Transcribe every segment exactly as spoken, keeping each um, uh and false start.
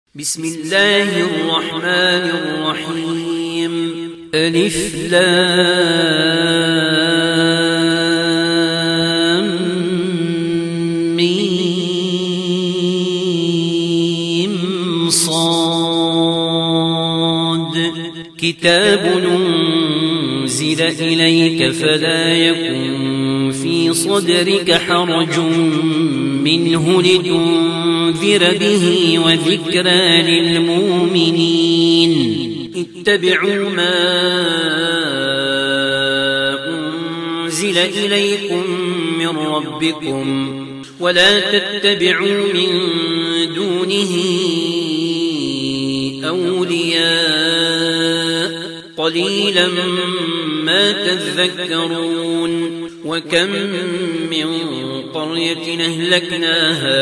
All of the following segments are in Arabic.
بسم الله الرحمن الرحيم. ألف لام ميم صاد. كتاب أنزل إليك فلا يكن في صدرك حرج منه لتنذر به وذكرى للمؤمنين. اتبعوا ما أنزل إليكم من ربكم ولا تتبعوا من دونه أولياء قليلا ما تذكرون. وكم من قرية أهلكناها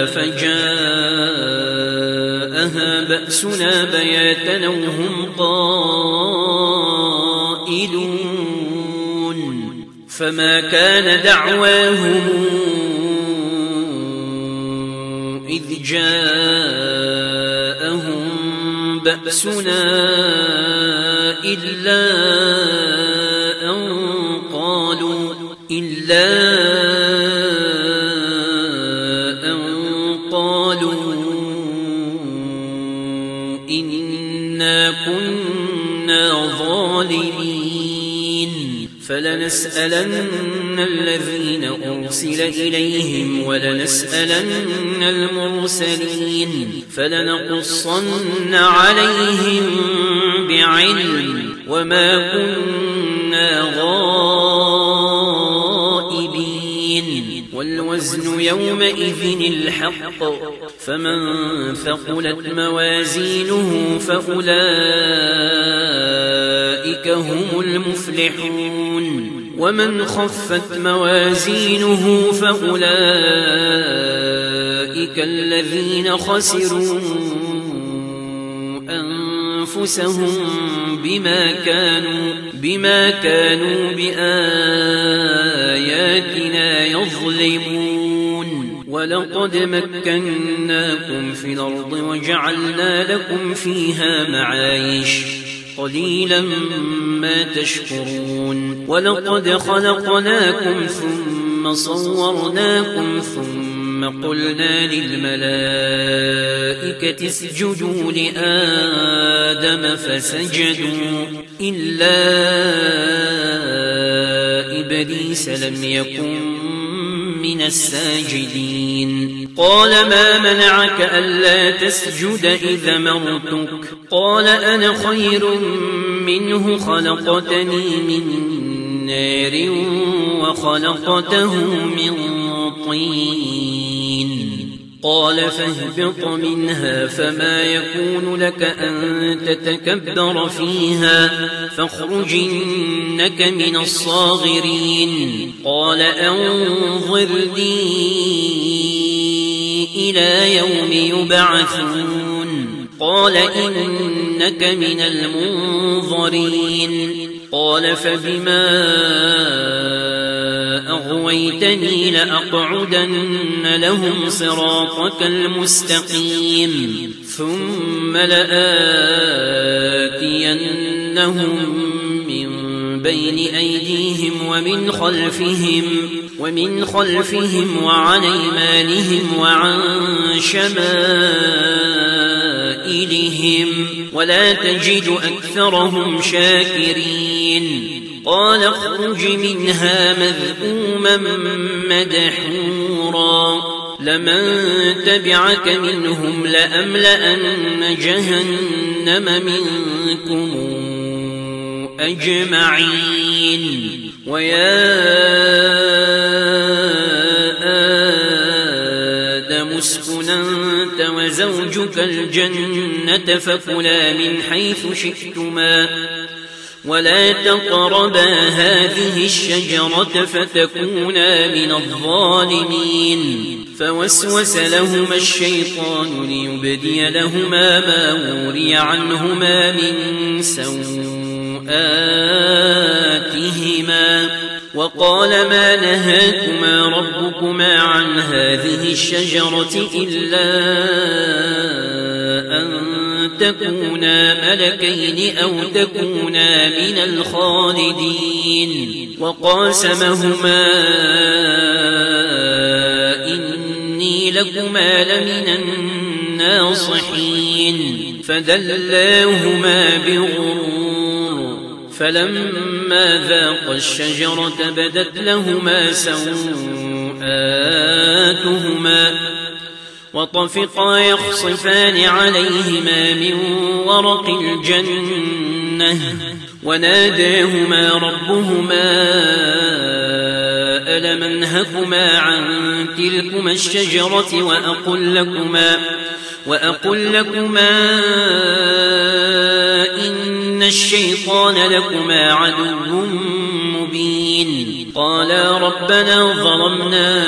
فجاءها بأسنا بياتا وهم قائلون. فما كان دعواهم إذ جاءهم بأسنا إلا أن قالوا إلا أن قالوا إنا كنا ظالمين. فلنسألن الذين أرسل إليهم ولنسألن المرسلين فلنقصن عليهم بعلم وما كنا غائبين. والوزن يومئذ الحق فمن ثقلت موازينه فأولئك هم المفلحون. ومن خفت موازينه فأولئك الذين خسروا أنفسهم بما كانوا بما كانوا بآياتنا يظلمون. ولقد مكناكم في الأرض وجعلنا لكم فيها معايش قليلا ما تشكرون. ولقد خلقناكم ثم صورناكم ثم قلنا للملائكة اسجدوا لآدم فسجدوا إلا إبليس لم يكن من الساجدين. قال ما منعك ألا تسجد إذ مرتك قال أنا خير منه خلقتني من نار وخلقته من طين. قال فاهبط منها فما يكون لك أن تتكبر فيها فاخرج إنك من الصاغرين. قال أنظرني إلى يوم يبعثون. قال إنك من المنظرين. قال فبما أغويتني لأقعدن لهم صراطك المستقيم ثم لآتينهم من بين أيديهم ومن خلفهم ومن خلفهم وعن أيمانهم وعن شمائلهم ولا تجد أكثرهم شاكرين. قال اخرج منها مذءوما مدحورا لمن تبعك منهم لأملأن جهنم منكم أجمعين. ويا آدم اسكن أنت وزوجك الجنة فكلا من حيث شئتما ولا تقربا هذه الشجرة فتكونا من الظالمين. فوسوس لهما الشيطان ليبدي لهما ما وري عنهما من سوآتهما وقال ما نهاكما ربكما عن هذه الشجرة إلا أن تكونا ملكين أو تكونا من الخالدين وقاسمهما إني لكما لمن الناصحين فدلاهما بغرور فلما ذاقا الشجرة بدت لهما سوآتهما وطفقا يخصفان عليهما من ورق الجنة وناداهما ربهما ألم أنهكما عن تلكما الشجرة وأقل لكما وأقل لكما إن الشيطان لكما عدو مبين قالا ربنا ظلمنا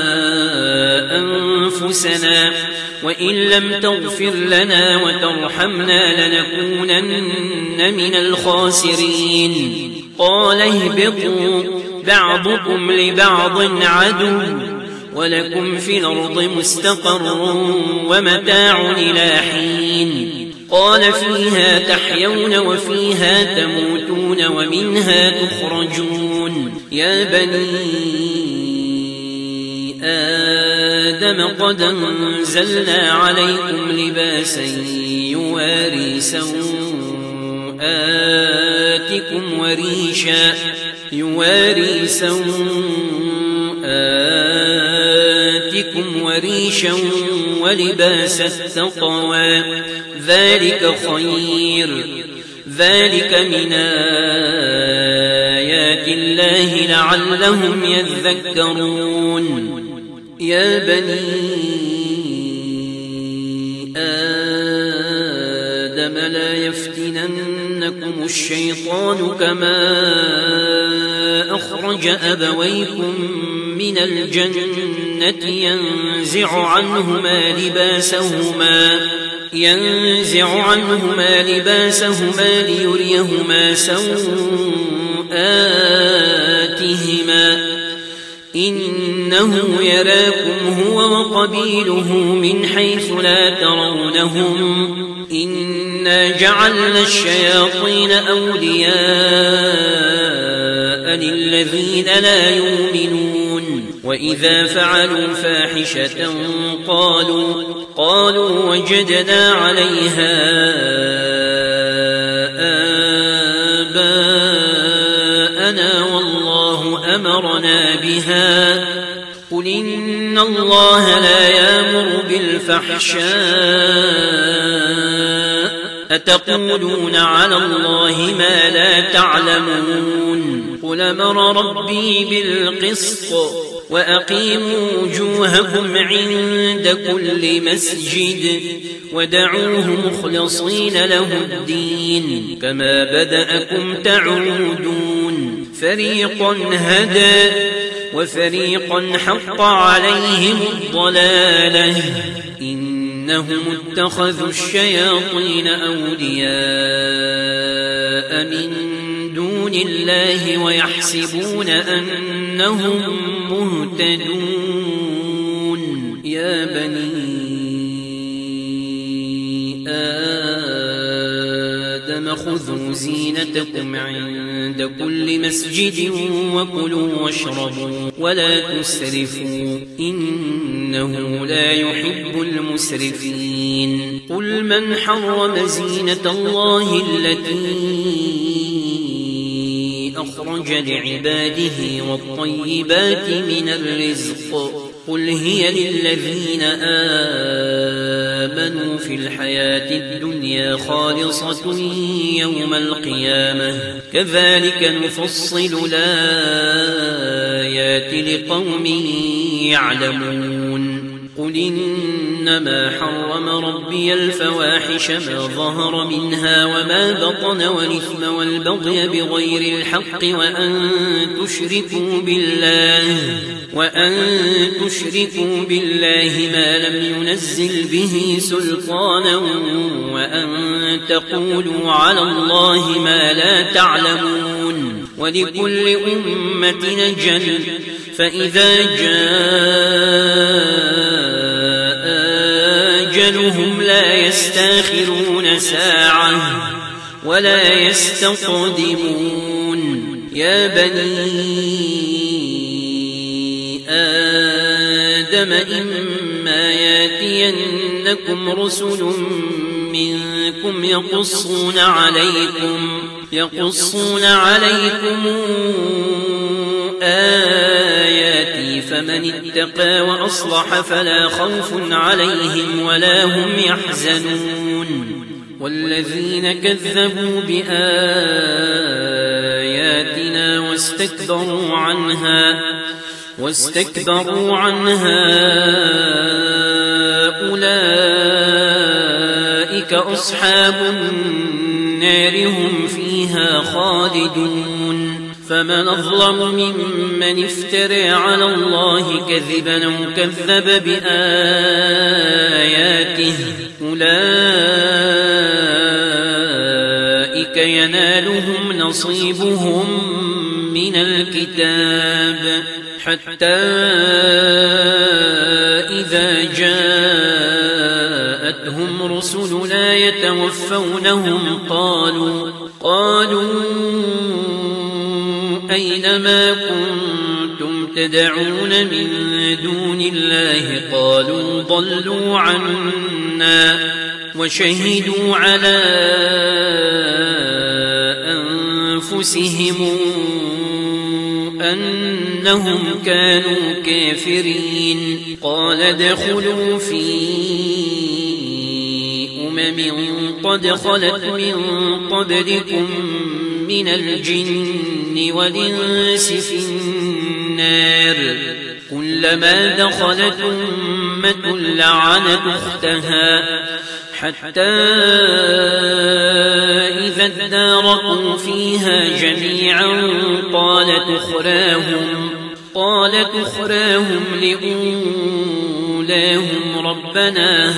أنفسنا وإن لم تغفر لنا وترحمنا لنكونن من الخاسرين قال اهبطوا بعضكم لبعض عدو ولكم في الأرض مستقر ومتاع إلى حين قال فيها تحيون وفيها تموتون ومنها تخرجون يا بني آدم قد أنزلنا عليكم لباسا يواري سوآتكم وريشا يواري سوآتكم وريشا ولباس التقوى ذلك خير ذلك من آيات الله لعلهم يذكرون يا بني آدم لا يفتننكم الشيطان كما أخرج أبويكم من الجنة ينزع عنهما لباسهما ينزع عنهما لباسهما ليريهما سوآتهما إنه يراكم هو وقبيله من حيث لا ترونهم إنا جعلنا الشياطين أولياء للذين لا يؤمنون وإذا فعلوا فاحشة قالوا قالوا وجدنا عليها آباءنا والله أمرنا بها قل إن الله لا يأمر بالفحشاء أتقولون على الله ما لا تعلمون قل أمر ربي بالقسط وأقيموا وجوهكم عند كل مسجد ودعوه مخلصين له الدين كما بدأكم تعودون فريقا هدى وفريقا حق عليهم الضلالة إنهم اتخذوا الشياطين أولياء من دون الله ويحسبون أنهم مهتدون يا بني آدم خذوا زينتكم عند كل مسجد وكلوا واشربوا ولا تسرفوا إنه لا يحب المسرفين قل من حرم زينة الله التي أخرج لعباده والطيبات من الرزق قل هي للذين آمنوا في الحياة الدنيا خالصة يوم القيامة كذلك نفصل الآيات لقوم يعلمون قل إنما حرم ربي الفواحش ما ظهر منها وما بطن والإثم والبغي بغير الحق وأن تشركوا بالله وأن تشركوا بالله ما لم ينزل به سلطانا وأن تقولوا على الله ما لا تعلمون ولكل أمة أجل فإذا جاء أجلهم لا يستاخرون ساعة ولا يستقدمون يا بني آدم إما ياتينكم رسل منكم يقصون عليكم يقصون عليكم آياتي فمن اتقى وأصلح فلا خوف عليهم ولا هم يحزنون والذين كذبوا بآياتنا واستكبروا عنها واستكبروا عنها أولئك أصحاب النار هم فيها خالدون فمن أظلم ممن افترى على الله كذبا أو كذب بآياته أولئك ينالهم نصيبهم من الكتاب حتى إذا جاءتهم رسلنا يتوفونهم قالوا قالوا أين ما كنتم تدعون من دون الله قالوا ضلوا عنا وشهدوا على أنفسهم أنهم كانوا كافرين قال ادخلوا في أمم قد خلت من قبلكم من الجن والإنس في النار كلما دخلت أمة لعنت أختها حتى إذا اداركوا فيها جميعا قالت أخراهم قالت أخراهم لأولاهم ربنا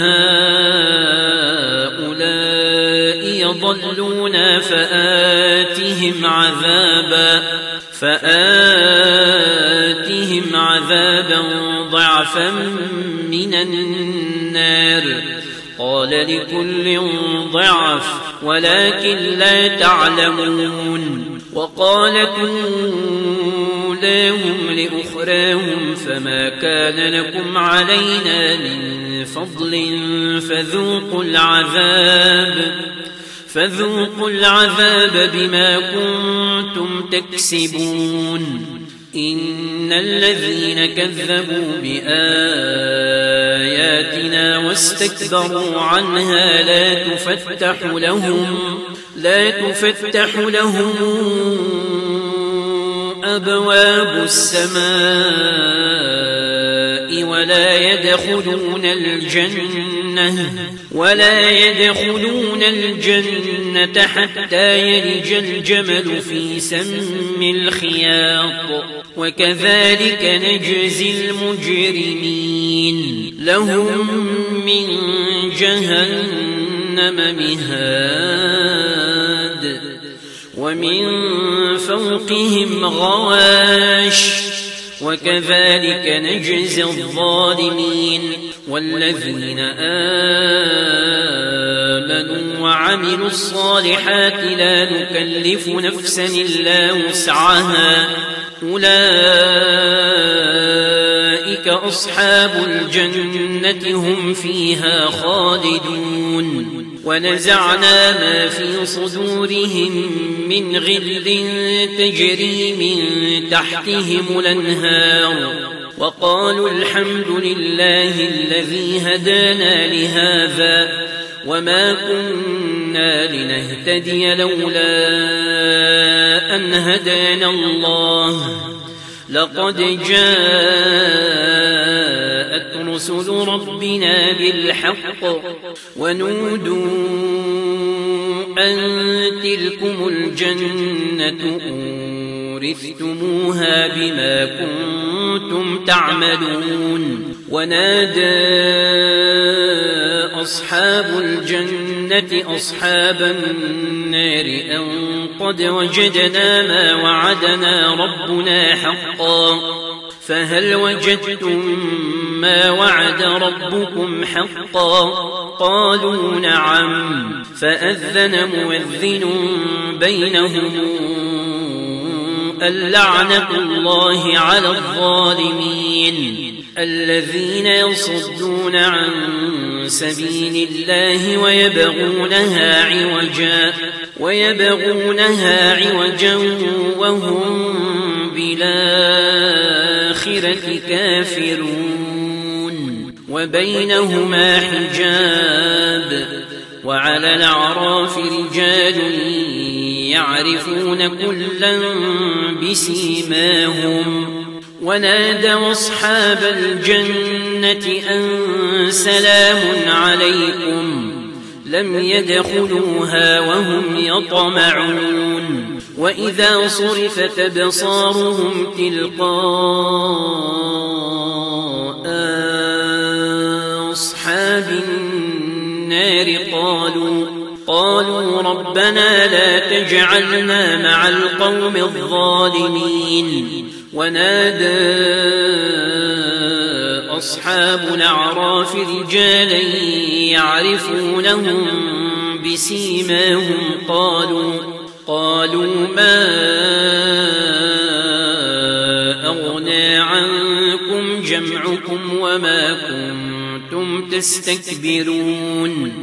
هؤلاء يضلون فآتهم عذابا فآتهم عذابا ضعفا من النار قال لكل ضعف ولكن لا تعلمون وقالت أولاهم لأخراهم فما كان لكم علينا من فضل فذوقوا العذاب فذوقوا العذاب بما كنتم تكسبون إن الذين كذبوا بآياتنا واستكبروا عنها لا تفتح لهم لا تفتح لهم أبواب السماء ولا يدخلون الجنة ولا يدخلون الجنة حتى يلج الجمل في سم الخياط وكذلك نجزي المجرمين لهم من جهنم مهاد ومن فوقهم غواش وكذلك نجزي الظالمين والذين آمنوا وعملوا الصالحات لا نكلف نفسا إلا وسعها أولئك أصحاب الجنة هم فيها خالدون ونزعنا ما في صدورهم من غل تجري من تحتهم الأنهار وقالوا الحمد لله الذي هدانا لهذا وما كنا لنهتدي لولا أن هدانا الله لقد جاءت رسل ربنا بالحق ونودوا أن تلكم الجنة أورثتموها بما كنتم تعملون ونادى أصحاب الجنة أصحاب النار أن قد وجدنا ما وعدنا ربنا حقا فهل وجدتم ما وعد ربكم حقا؟ قالوا نعم. فأذن مؤذن بينهم اللعنة الله على الظالمين الذين يصدون عن سبيل الله ويبغونها عوجا ويبغونها عوجا وهم بالآخرة كافرون وبينهما حجاب وعلى الأعراف رجال يعرفون كلا بسيماهم ونادوا أصحاب الجنة أن سلام عليكم لم يدخلوها وهم يطمعون وإذا صرفت أبصارهم تلقاء أصحاب النار قالوا قالوا ربنا لا تجعلنا مع القوم الظالمين ونادى أصحاب الأعراف رجالا يعرفونهم بسيماهم قالوا قالوا ما أغنى عنكم جمعكم وما كنتم تستكبرون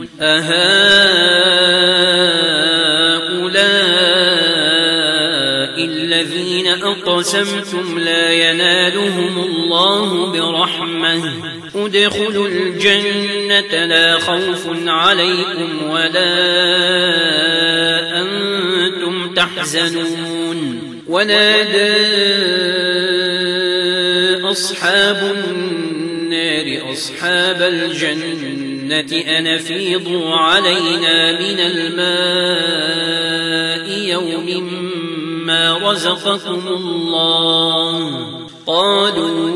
أهؤلاء الذين أقسمتم لا ينالهم الله برحمة ادخلوا الجنة لا خوف عليكم ولا أنتم تحزنون ونادى أصحاب النار أصحاب الجنة أن أفيضوا علينا من الماء يوم ما رزقكم الله قالوا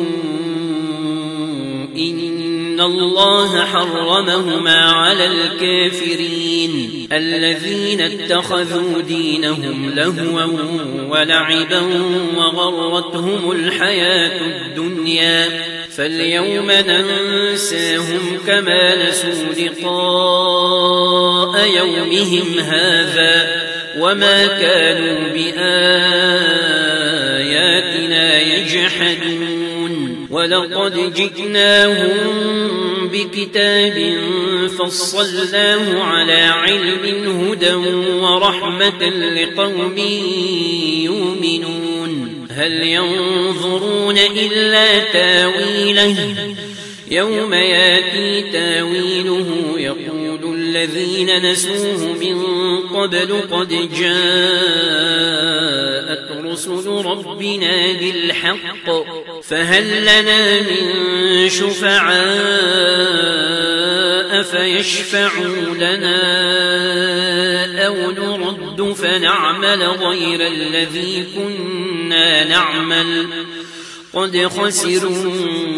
إن الله حرمهما على الكافرين الذين اتخذوا دينهم لهوا ولعبا وغرتهم الحياة الدنيا فاليوم ننساهم كما نسوا لقاء يومهم هذا وما كانوا بآياتنا يجحدون ولقد جئناهم بكتاب فصلناه على علم هدى ورحمة لقوم يؤمنون هل ينظرون إلا تاويله يوم ياتي تاويله يقول الذين نسوه من قبل قد جاءت رسل ربنا بالحق فهل لنا من شفعاء فيشفعوا لنا أو نرد فنعمل غير الذي كنا نعمل قد خسروا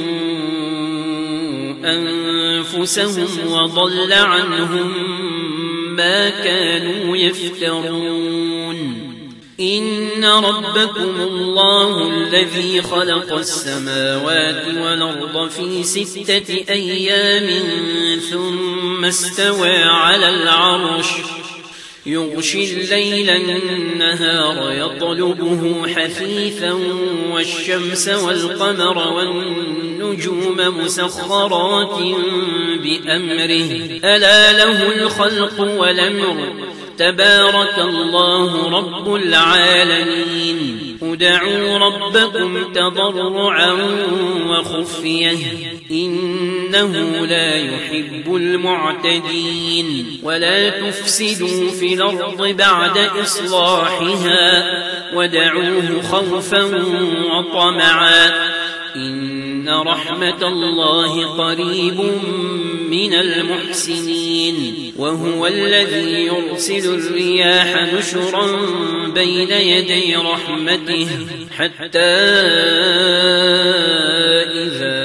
أنفسهم وضل عنهم ما كانوا يفترون إن ربكم الله الذي خلق السماوات والأرض في ستة أيام ثم استوى على العرش يغشي الليل النهار يطلبه حثيثا والشمس والقمر والنجوم مسخرات بأمره ألا له الخلق والأمر تبارك الله رب العالمين ادعوا ربكم تضرعا وخفية إنه لا يحب المعتدين ولا تفسدوا في الأرض بعد إصلاحها ودعوه خوفا وطمعا إن رحمة الله قريب من المحسنين وهو الذي يرسل الرياح نشرا بين يدي رحمته حتى إذا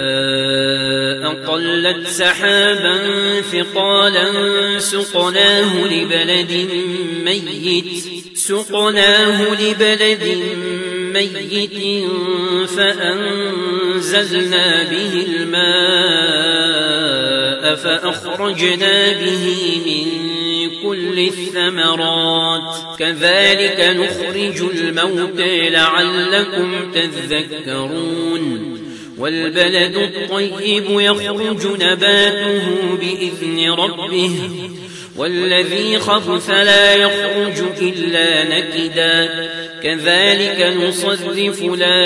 أقلت سحابا ثقالا سقناه لبلد ميت سقناه لبلد ميت فأنزلنا به الماء فأخرجنا به من كل الثمرات كذلك نخرج الموتى لعلكم تذكرون والبلد الطيب يخرج نباته بإذن ربه والذي خبث لا يخرج إلا نكدا كذلك نصرف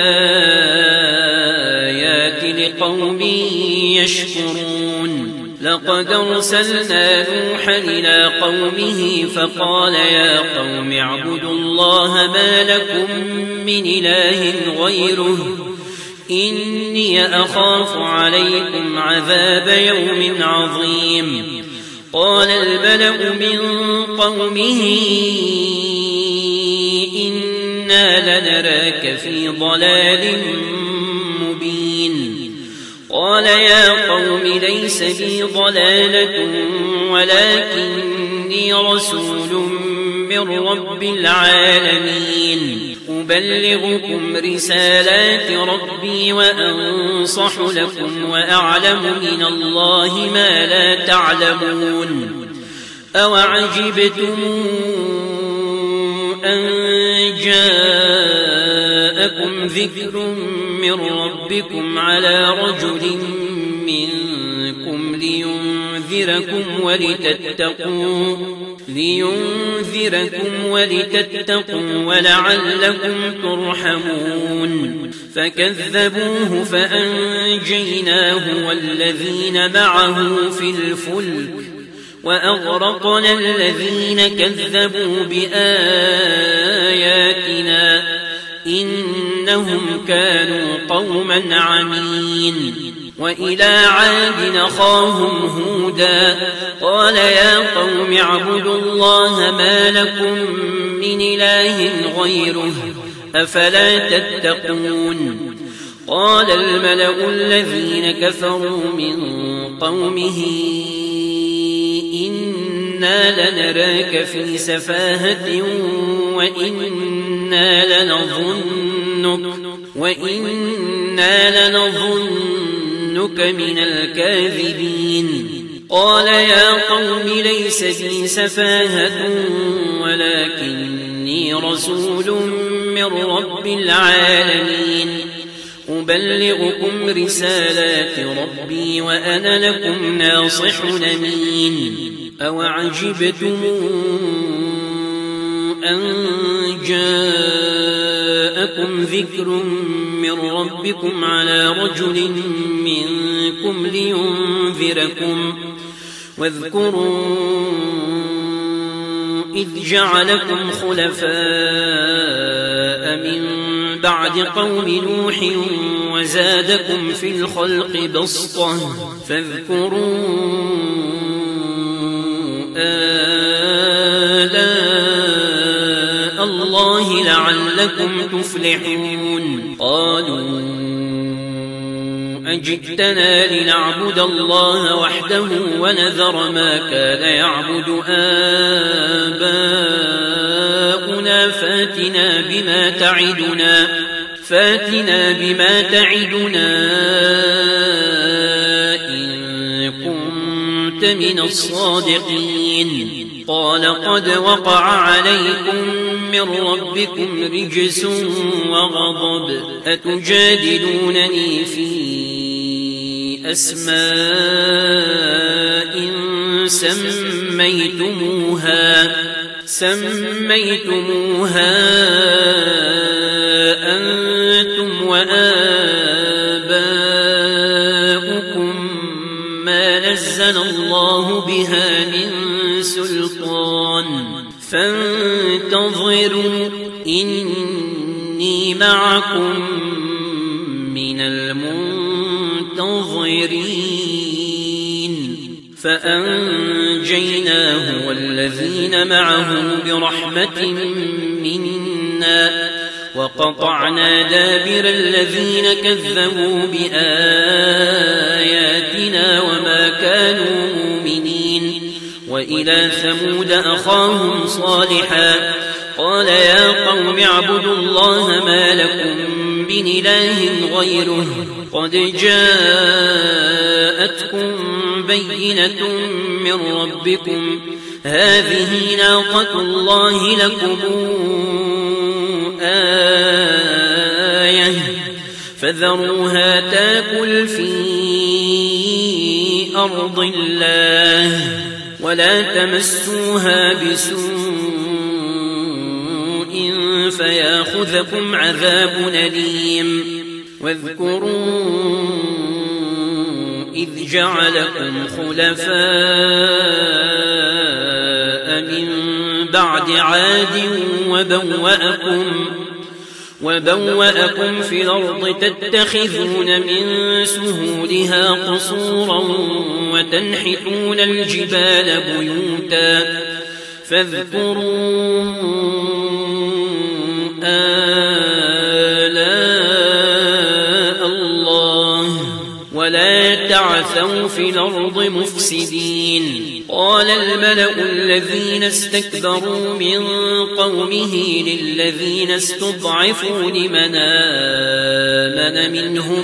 الآيات لقوم يشكرون لقد أرسلنا نوحا إلى قومه فقال يا قوم اعبدوا الله ما لكم من إله غيره إني أخاف عليكم عذاب يوم عظيم قال الملأ من قومه إنا لنراك في ضلال مبين قال يا قوم ليس بي ضلالة ولكني رسول من رب العالمين أبلغكم رسالات ربي وأنصح لكم وأعلم من الله ما لا تعلمون أوعجبتم أن جاءكم ذكر من ربكم على رجل منكم لينذركم ولتتقوا لينذركم ولتتقوا ولعلكم ترحمون فكذبوه فأنجيناه والذين معه في الفلك وأغرقنا الذين كذبوا بآياتنا إنهم كانوا قوما عمين وإلى عاد أخاهم هودا قال يا قوم اعبدوا الله ما لكم من إله غيره أفلا تتقون قال الملأ الذين كفروا من قومه إنا لنراك في سفاهة وإنا لنظنك وإنا لنظنك من الكاذبين قال يا قوم ليس بي سفاهة ولكني رسول من رب العالمين أبلغكم رسالات ربي وأنا لكم ناصح أمين أوعجبتم أن جاءكم ذكر من ربكم على رجل منكم لينذركم واذكروا إذ جعلكم خلفاء من بعد قوم نوح وزادكم في الخلق بسطة فاذكروا آلاء الله لعلكم تفلحون قالوا أجئتنا لنعبد الله وحده ونذر ما كان يعبد آباؤنا فاتنا بما تعدنا فاتنا بما تعدنا إن كنت من الصادقين قال قد وقع عليكم من ربكم رجس وغضب أتجادلونني في أسماء سميتموها سميتموها أنتم وآباؤكم ما نزل الله بها من سلطان فانتظروا إني معكم من المنتظرين فأنجيناه والذين معه برحمة منا وقطعنا دابر الذين كذبوا بآياتنا وما كانوا مؤمنين وإلى ثمود أخاهم صالحا قال يا قوم اعبدوا الله ما لكم من إله غيره قد جاءتكم بينة من ربكم هذه ناقة الله لكم آية فذروها تاكل في أرض الله ولا تمسوها بسوء فياخذكم عذاب أليم واذكروا إذ جعلكم خلفاء من بعد عاد وبوأكم وبوأكم في الأرض تتخذون من سهولها قصورا وتنحتون الجبال بيوتا فاذكروا آلاء الله ولا تعثوا في الأرض مفسدين قال الملأ الذين استكبروا من قومه للذين استضعفوا لمن آمن منهم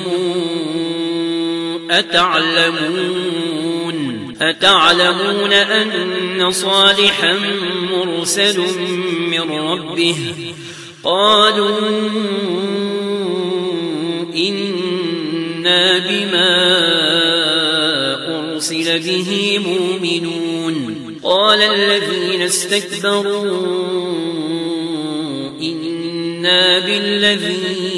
أتعلمون أتعلمون أن صالحا مرسل من ربه قالوا إنا بما أرسل به مؤمنون قال الذين استكبروا إنا بالذي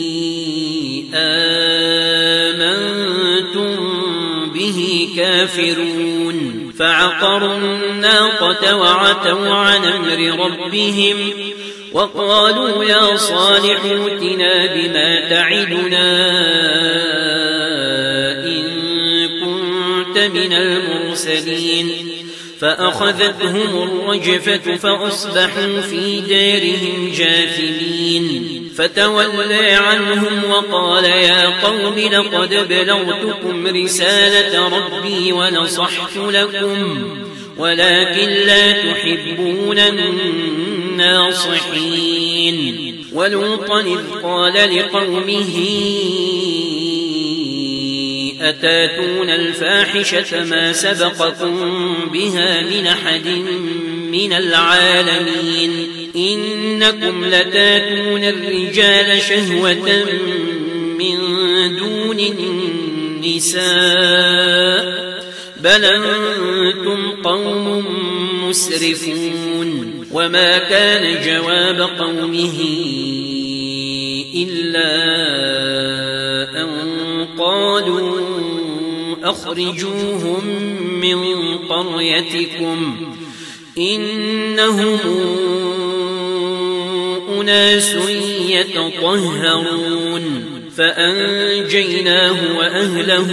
آمنتم به كافرون فعقروا الناقة وعتوا عن أمر ربهم وقالوا يا صالح ائتنا بما تعدنا إن كنت من المرسلين فأخذتهم الرجفة فأصبحوا في دارهم جاثمين فتولى عنهم وقال يا قوم لقد بلغتكم رسالة ربي ونصحت لكم ولكن لا تحبون الناصحين ولوطا إذ قال لقومه أتاتون الفاحشة ما سبقكم بها من أحد من العالمين إنكم لتاتون الرجال شهوة من دون النساء بل أنتم قوم مسرفون وما كان جواب قومه إلا أن قالوا أخرجوهم من قريتكم إنهم أناس يتطهرون فأنجيناه وأهله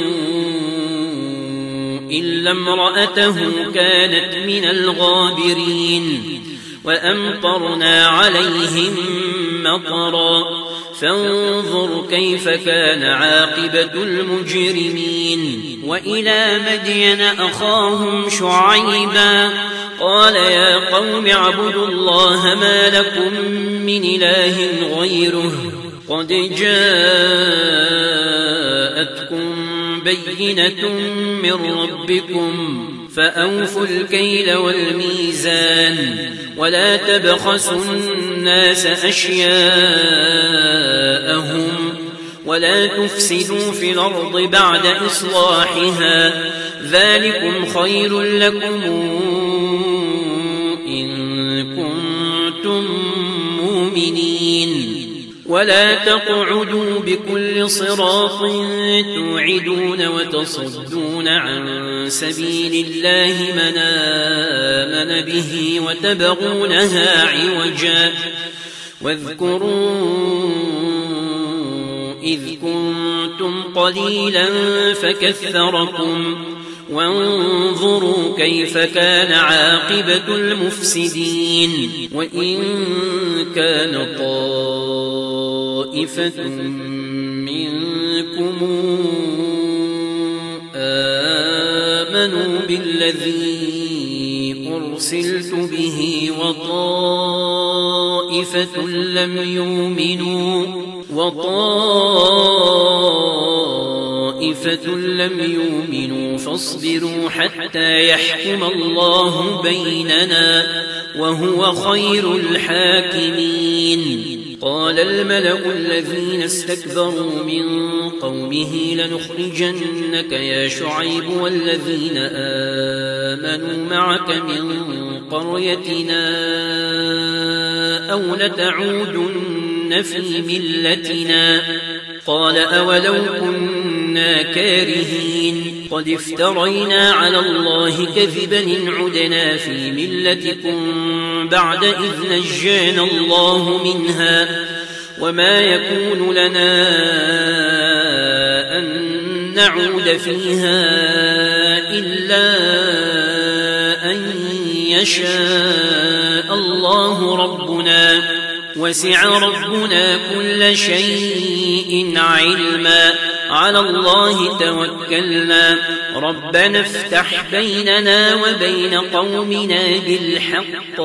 إلا امرأته كانت من الغابرين وأمطرنا عليهم مطرا فانظر كيف كان عاقبة المجرمين وإلى مدين أخاهم شعيبا قال يا قوم اعبدوا الله ما لكم من إله غيره قد جاءتكم بينة من ربكم فأوفوا الكيل والميزان ولا تبخسوا الناس أشياءهم ولا تفسدوا في الأرض بعد إصلاحها ذلكم خير لكم إن كنتم مؤمنين ولا تقعدوا بكل صراط توعدون وتصدون عن سبيل الله من آمن به وتبغونها عوجا واذكروا إذ كنتم قليلا فكثركم وانظروا كيف كان عاقبة المفسدين وإن كان طائفة منكم آمنوا بالذي أرسلت به وطائفة لم يؤمنوا وطائفة لم يؤمنوا فاصبروا حتى يحكم الله بيننا وهو خير الحاكمين. قال الملأ الذين استكبروا من قومه لنخرجنك يا شعيب والذين آمنوا معك من قريتنا أو لتعودن في ملتنا. قال أولو كنا كارهين قد افترينا على الله كذبا إن عدنا في ملتكم بعد إذ نجانا الله منها وما يكون لنا أن نعود فيها إلا أن يشاء الله ربنا وسع ربنا كل شيء علما على الله توكلنا ربنا افتح بيننا وبين قومنا بالحق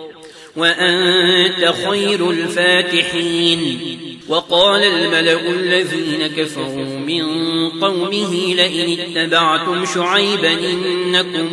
وأنت خير الفاتحين. وقال الملأ الذين كفروا من قومه لئن اتبعتم شعيبا إنكم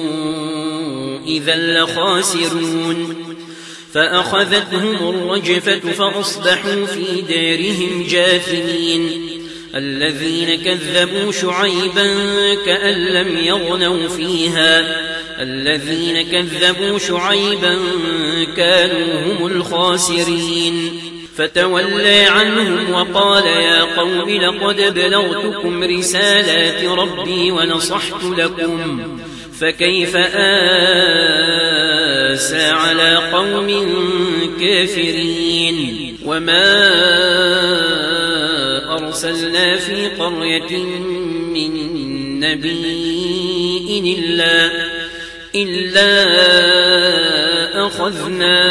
إذا لخاسرون. فأخذتهم الرجفة فأصبحوا في دارهم جاثمين. الذين كذبوا شعيبا كأن لم يغنوا فيها الذين كذبوا شعيبا كانوا هم الخاسرين. فتولى عنهم وقال يا قوم لقد بلغتكم رسالات ربي ونصحت لكم فكيف آسى على قوم كافرين. وما أرسلنا في قرية من نبي إلا, إلا أخذنا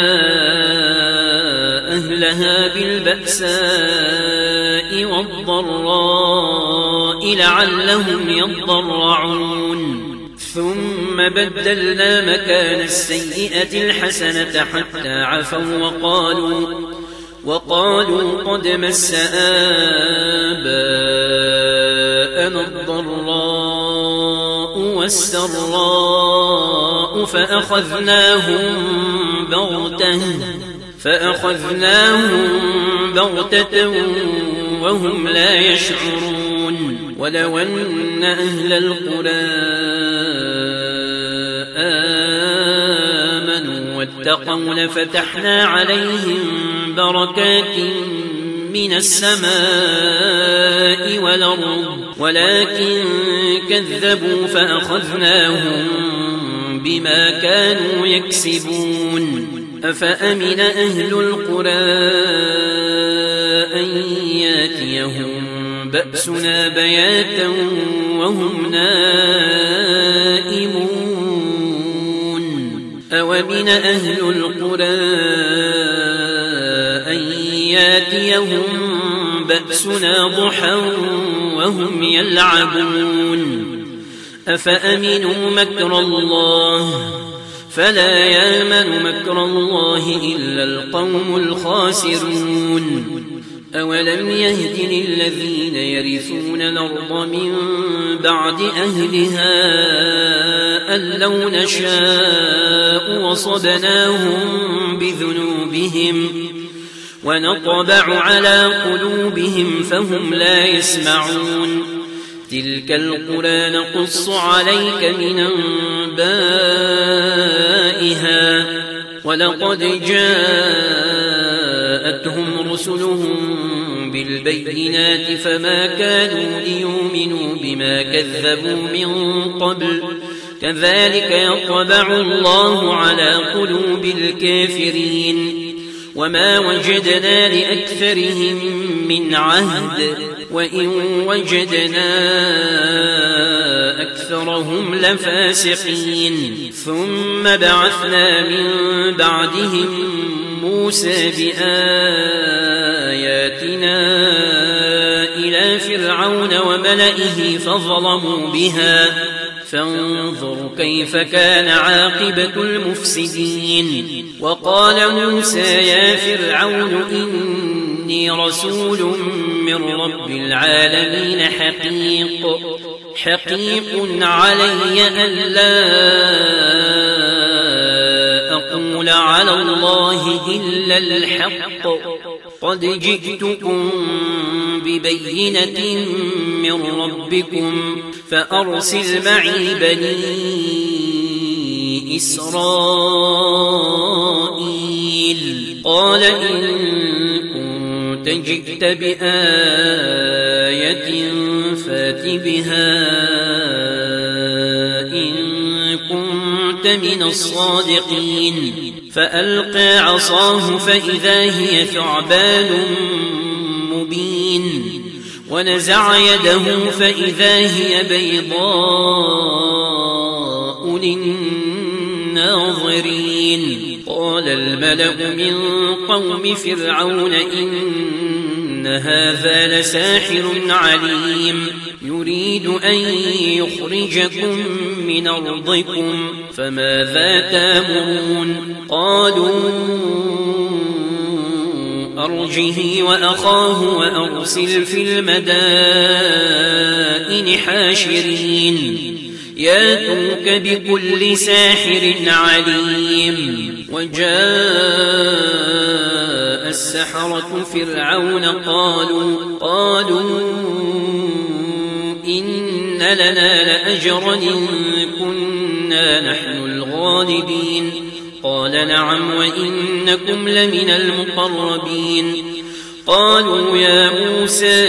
أهلها بالبأساء والضراء لعلهم يضرعون. ثم بدلنا مكان السيئة الحسنة حتى عفوا وقالوا, وقالوا قد مس آباءنا الضراء والسراء فأخذناهم بغتة فأخذناهم بغتة وهم لا يشعرون. ولو أن أهل القرى آمنوا واتقوا لفتحنا عليهم بركات من السماء والأرض ولكن كذبوا فأخذناهم بما كانوا يكسبون. أفأمن أهل القرى أن ياتيهم بأسنا بياتا وهم نائمون. أومن أهل القرى أن ياتيهم بأسنا ضحى وهم يلعبون. أفأمنوا مكر الله فلا يامن مكر الله إلا القوم الخاسرون. أولم يهد للذين يرثون الأرض من بعد أهلها أن لو نشاء وصبناهم بذنوبهم ونطبع على قلوبهم فهم لا يسمعون. تلك القرى نقص عليك من أنبائها ولقد جاءتهم رسلهم بالبينات فما كانوا ليؤمنوا بما كذبوا من قبل كذلك يطبع الله على قلوب الكافرين. وما وجدنا لأكثرهم من عهد وإن وجدنا أكثرهم لفاسقين. ثم بعثنا من بعدهم موسى بآياتنا إلى فرعون وملئه فظلموا بها فانظر كيف كان عاقبة المفسدين. وقال موسى يا فرعون إني رسول من رب العالمين حقيق حقيق علي ألا أقول على الله إلا الحق قد جئتكم ببينة من ربكم فأرسل معي بني إسرائيل. قال إن كنت جئت بآية فات بها إن كنت من الصادقين. فألقى عصاه فإذا هي ثعبان مبين ونزع يده فإذا هي بيضاء للناظرين. قال الملأ من قوم فرعون إن هذا لساحر عليم يريد أن يخرجكم من أرضكم فماذا تأمرون؟ قالوا أرجه وأخاه وأرسل في المدائن حاشرين ياتوك بكل ساحر عليم. وجاء السحرة فرعون قالوا قالوا إن لنا لأجرا إن كنا نحن الغالبين. قال نعم وإنكم لمن المقربين. قالوا يا موسى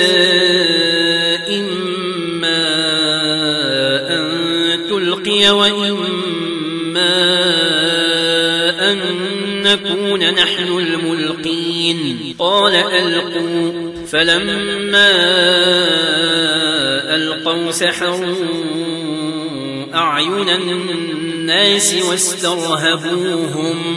إما أن تلقي وإما أن نكون نحن الملقين. قال ألقوا. فلما ألقوا سحروا أعين الناس واسترهبوهم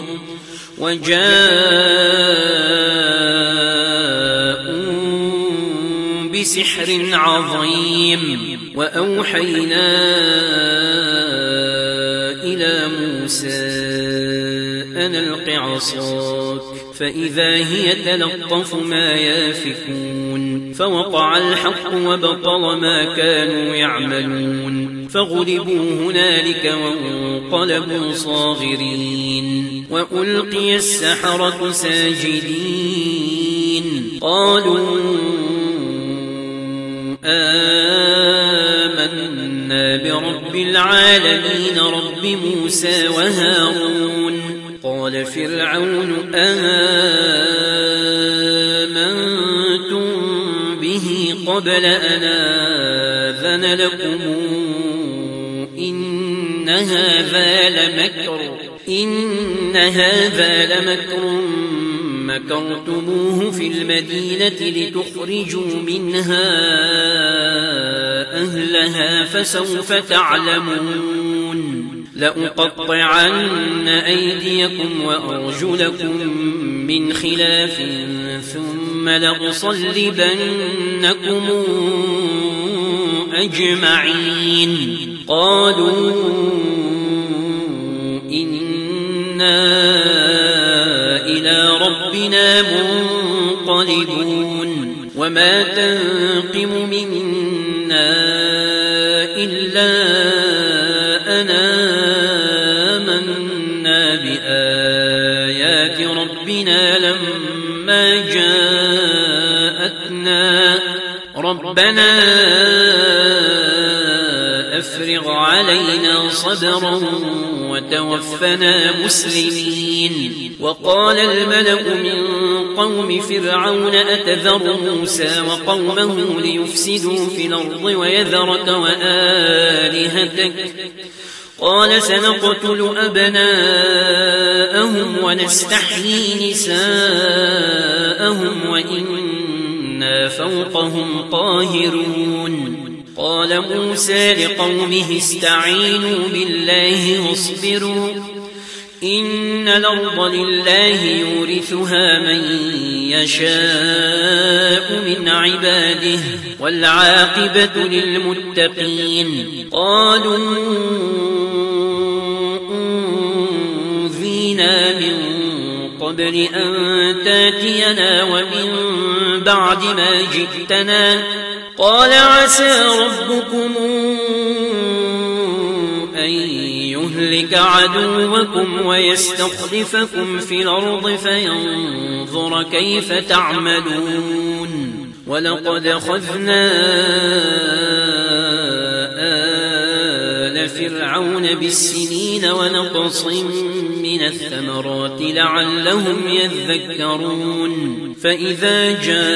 وجاءوا بسحر عظيم. وأوحينا إلى موسى أن ألق عصاك فإذا هي تلطف ما يافكون. فوقع الحق وبطل ما كانوا يعملون فغلبوا هنالك وانقلبوا صاغرين. وألقي السحرة ساجدين قالوا آمنا برب العالمين رب موسى وهارون. قال فرعون آمنتم به قبل أن آذن لكم إن هذا لمكر إن هذا لمكر مكرتموه في المدينة لتخرجوا منها أهلها فسوف تعلمون. لأقطعن أيديكم وأرجلكم من خلاف ثم لأصلبنكم أجمعين. قالوا إنا إلى ربنا منقلبون. وما تنقم منا إلا أن آمنا بآيات ربنا لما جاءتنا ربنا أفرغ علينا صبرا وتوفنا مسلمين. وقال الملأ من قوم فرعون أتذر موسى وقومه ليفسدوا في الأرض ويذرك وآلهتك قال سنقتل أبناءهم ونستحيي نساءهم وإنا فوقهم قاهرون. قال موسى لقومه استعينوا بالله واصبروا إن الأرض لله يورثها من يشاء من عباده والعاقبة للمتقين. قالوا أوذينا من قبل أن تاتينا ومن بعد ما جئتنا قال عسى ربكم أن يهلك عدوكم ويستخلفكم في الأرض فينظر كيف تعملون. ولقد أخذنا آل فرعون بالسنين ونقص من الثمرات لعلهم يذكرون. فإذا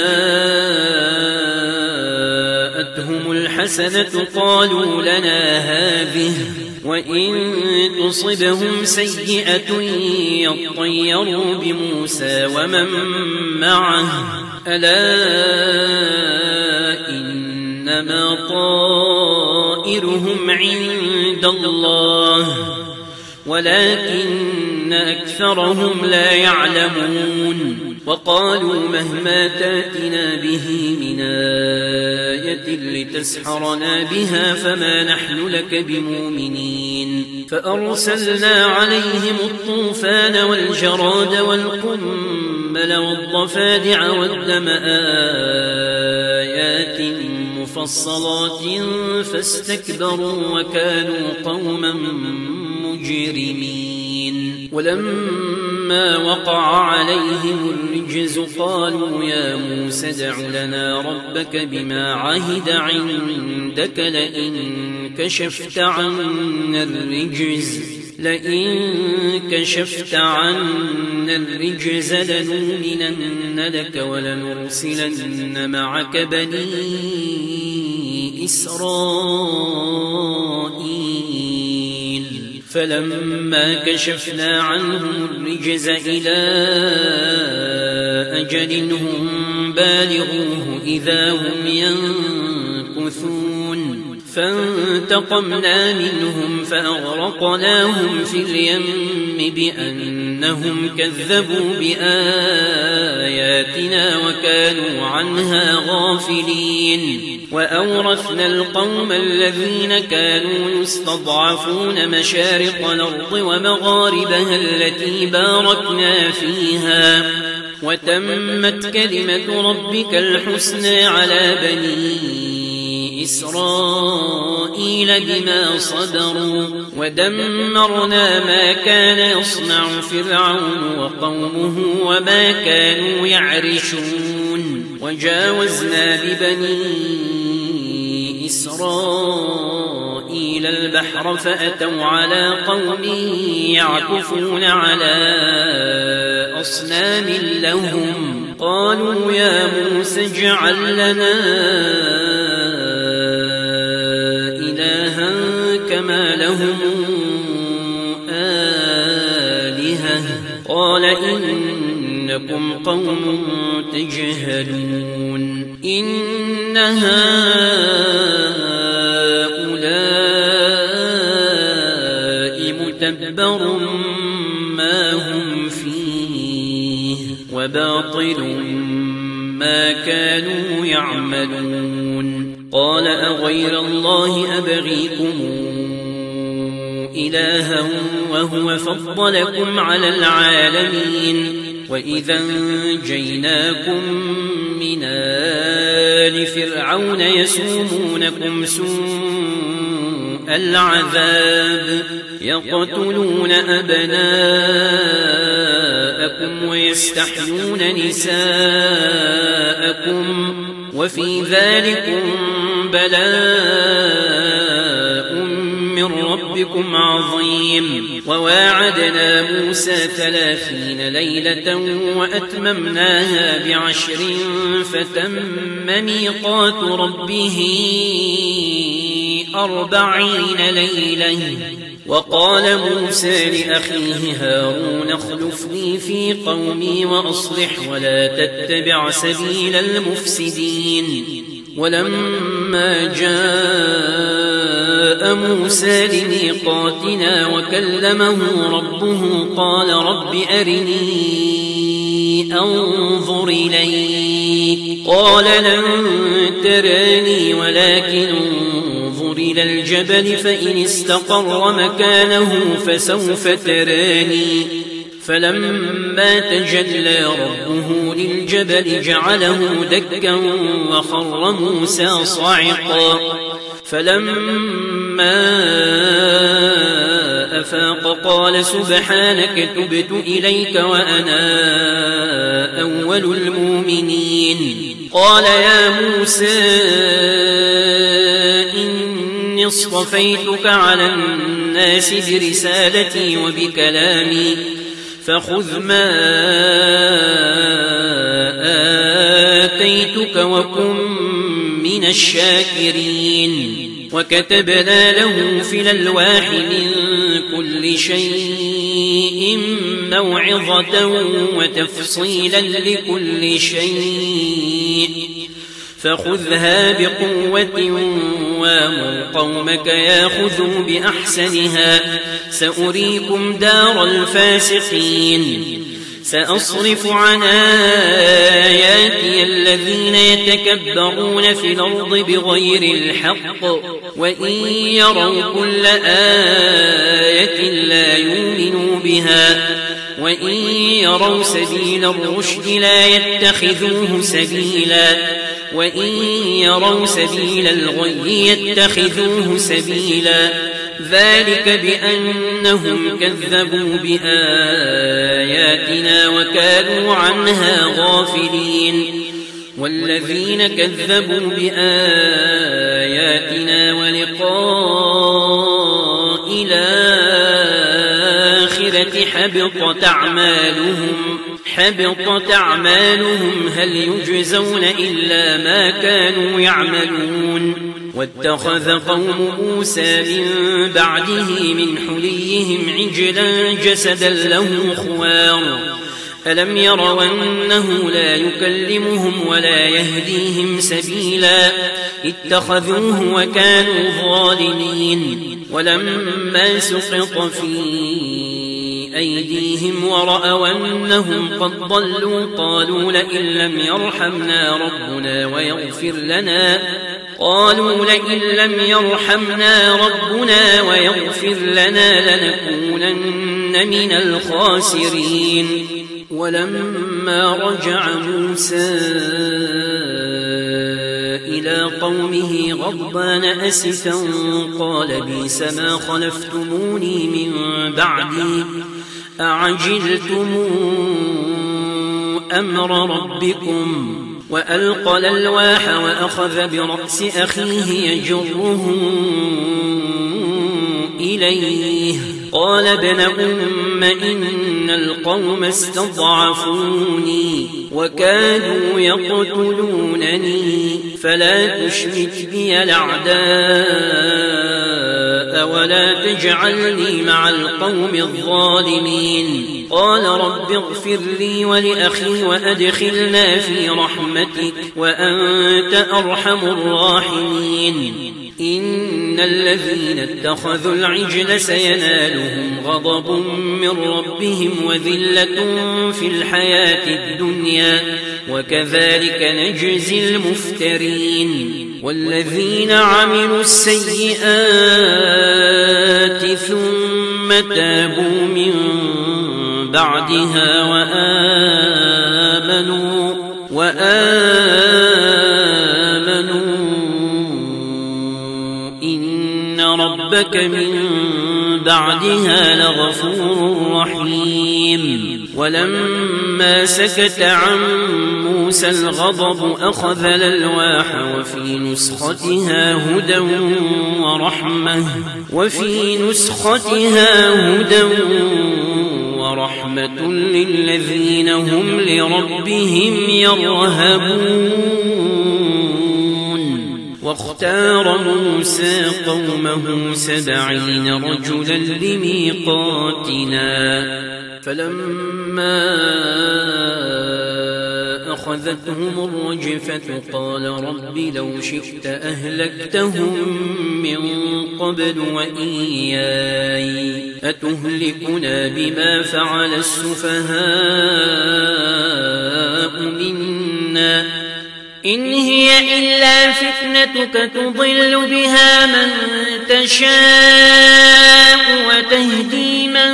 جاءتهم الحسنة قالوا لنا هذه وإن تصبهم سيئة يطيروا بموسى ومن معه ألا إنما طائرهم عند الله ولكن أكثرهم لا يعلمون. وقالوا مهما تاتنا به من آية لتسحرنا بها فما نحن لك بمؤمنين. فأرسلنا عليهم الطوفان والجراد والقمل والضفادع والدم آيات مفصلات فاستكبروا وكانوا قوما مجرمين. ولما وقع عليهم الرجز قالوا يا موسى ادع لنا ربك بما عهد عندك لئن كشفت عنا الرجز لئن كشفت عنا الرجز لنؤمنن لك ولنرسلن معك بني إسرائيل. فلما كشفنا عنهم الرجز إلى أجل هم بالغوه إذا هم ينكثون. فانتقمنا منهم فأغرقناهم في اليم بأنهم كذبوا بآياتنا وكانوا عنها غافلين. وأورثنا القوم الذين كانوا يستضعفون مشارق الأرض ومغاربها التي باركنا فيها وتمت كلمة ربك الحسنى على بني إسرائيل بما صبروا ودمرنا ما كان يصنع فرعون وقومه وما كانوا يعرشون. وجاوزنا ببني إسرائيل البحر فأتوا على قوم يعكفون على أصنام لهم قالوا يا موسى اجعل لنا إلها كما لهم آلهة قال إنكم قوم تجهلون. إن هؤلاء متبر ما هم فيه وباطل ما كانوا يعملون. قال أغير الله أبغيكم إلها وهو فضلكم على العالمين وإذا أنجيناكم من آل فرعون يسومونكم سوء العذاب يقتلون أبناءكم ويستحيون نساءكم وفي ذلكم بلاء من ربكم عظيم. وواعدنا موسى ثلاثين ليلة وأتممناها بعشر فتم ميقات ربه أربعين ليلة. وقال موسى لأخيه هارون اخلفني في قومي وأصلح ولا تتبع سبيل المفسدين ولما جاء موسى لميقاتنا وكلمه ربه قال رب أرني أنظر إليك قال لن تراني ولكن انظر إلى الجبل فإن استقر مكانه فسوف تراني فلما تجلى ربه للجبل جعله دكا وخر موسى صعقا فلما أفاق قال سبحانك تبت إليك وأنا أول المؤمنين قال يا موسى إني اصطفيتك على الناس برسالتي وبكلامي فخذ ما آتيتك وكن من الشاكرين وكتبنا له في الألواح من كل شيء موعظة وتفصيلا لكل شيء فخذها بقوة وامر قومك ياخذوا بأحسنها سأريكم دار الفاسقين سأصرف عن آياتي الذين يتكبرون في الأرض بغير الحق وإن يروا كل آية لا يؤمنوا بها وإن يروا سبيل الرشد لا يتخذوه سبيلا وإن يروا سبيل الغي يتخذوه سبيلا ذلك بأنهم كذبوا بآياتنا وكانوا عنها غافلين والذين كذبوا بآياتنا ولقاء الآخرة حبطت أعمالهم حبطت أعمالهم هل يجزون إلا ما كانوا يعملون واتخذ قوم موسى من بعده من حليهم عجلا جسدا له خوار ألم يروا أنه لا يكلمهم ولا يهديهم سبيلا اتخذوه وكانوا ظالمين ولما سقط في أيديهم ورأوا أنهم قد ضلوا قالوا لئن لم يرحمنا ربنا ويغفر لنا قالوا لئن لم يرحمنا ربنا ويغفر لنا لنكونن من الخاسرين ولما رجع موسى إلى قومه غضبان أسفا قال بئس ما خلفتموني من بعدي أعجلتم أمر ربكم وألقى الألواح وأخذ برأس أخيه يجره إليه قال ابن أم إن القوم استضعفوني وكادوا يقتلونني فلا تشمت بي الأعداء ولا تجعلني مع القوم الظالمين قال رب اغفر لي ولأخي وأدخلنا في رحمتك وأنت أرحم الراحمين إن الذين اتخذوا العجل سينالهم غضب من ربهم وذلة في الحياة الدنيا وكذلك نجزي المفترين والذين عملوا السيئات ثم تابوا من بعدها وآمنوا وآمنوا إن ربك من بعدها لغفور رحيم ولما سكت عن موسى الغضب أخذ الألواح وفي نسختها هدى ورحمة وفي نسختها هدى ورحمة للذين هم لربهم يرهبون واختار موسى قومه سبعين رجلا لميقاتنا فلما فأخذتهم الرجفة قال رب لو شئت أهلكتهم من قبل وإياي أتهلكنا بما فعل السفهاء منا إن هي إلا فتنتك تضل بها من تشاء وتهدي من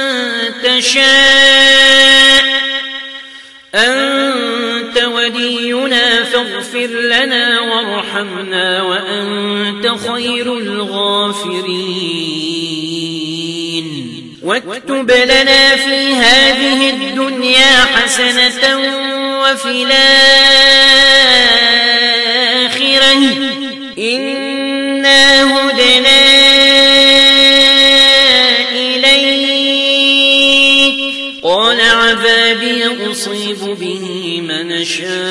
تشاء أنت ولينا فاغفر لنا وارحمنا وأنت خير الغافرين واكتب لنا في هذه الدنيا حسنة وفي الآخرة إنا هدنا إليك قال عذابي أصيب به من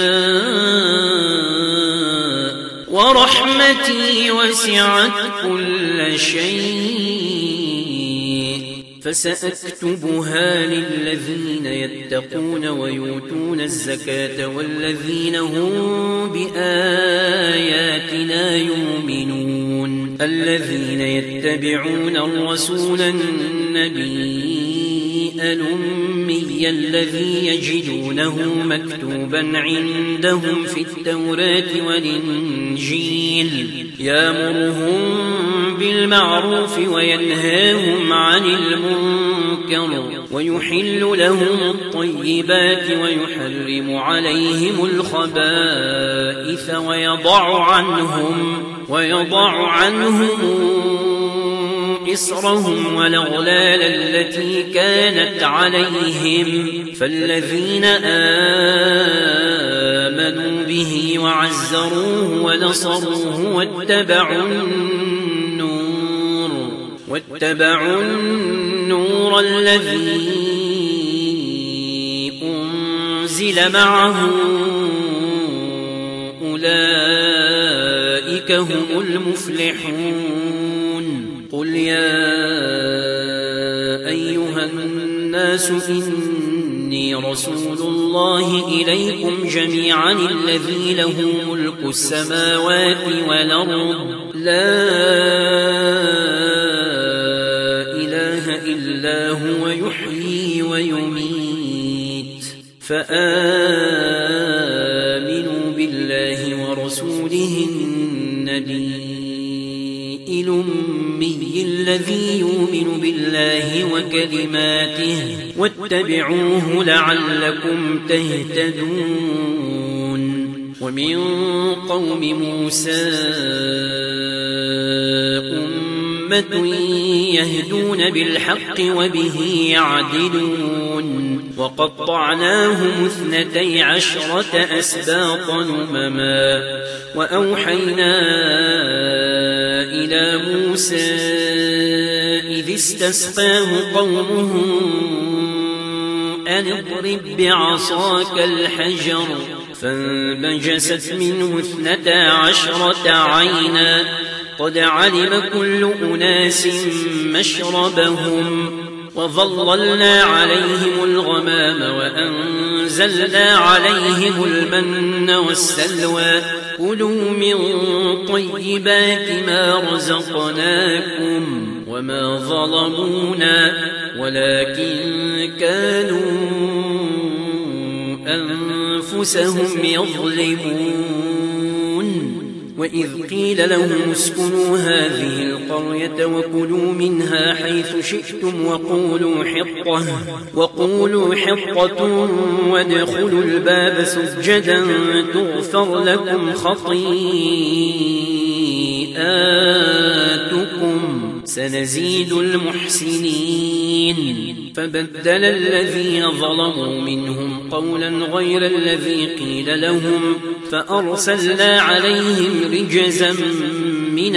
شاء ورحمتي وسعت كل شيء فسأكتبها للذين يتقون ويؤتون الزكاة والذين هم بآياتنا يؤمنون الذين يتبعون الرسول النبي الأمي الذي يجدونه مكتوبا عندهم في التوراة والإنجيل يأمرهم بالمعروف وينهاهم عن المنكر ويحل لهم الطيبات ويحرم عليهم الخبائث ويضع عنهم ويضع عنهم إصرهم والأغلال التي كانت عليهم فالذين آمنوا به وعزروه ونصروه واتبعوا النور واتبعوا النور الذي أنزل معه أولئك هم المفلحون قل يا أيها الناس إني رسول الله إليكم جميعا الذي له ملك السماوات والأرض لا إله إلا هو يحيي ويميت فآمنوا بالله ورسوله النبي الأمي الذي يؤمن بالله وكلماته واتبعوه لعلكم تهتدون ومن قوم موسى أمة يهدون بالحق وبه يعدلون وقطعناهم اثنتي عشرة أسباط أمما وأوحينا إلى موسى إذ استسقاه قومه أن اضرب بعصاك الحجر فانبجست منه اثنتا عشرة عينا قد علم كل أناس مشربهم وظللنا عليهم الغمام وأنزلنا عليهم المن والسلوى كلوا من طيبات ما رزقناكم وما ظلمونا ولكن كانوا أنفسهم يظلمون وإذ قيل لهم اسكنوا هذه القرية وكلوا منها حيث شئتم وقولوا حطة وقولوا حطة وادخلوا الباب سجدا تغفر لكم خطيئاتكم سنزيد المحسنين فبدل الذين ظلموا منهم قولا غير الذي قيل لهم فأرسلنا عليهم رجزا من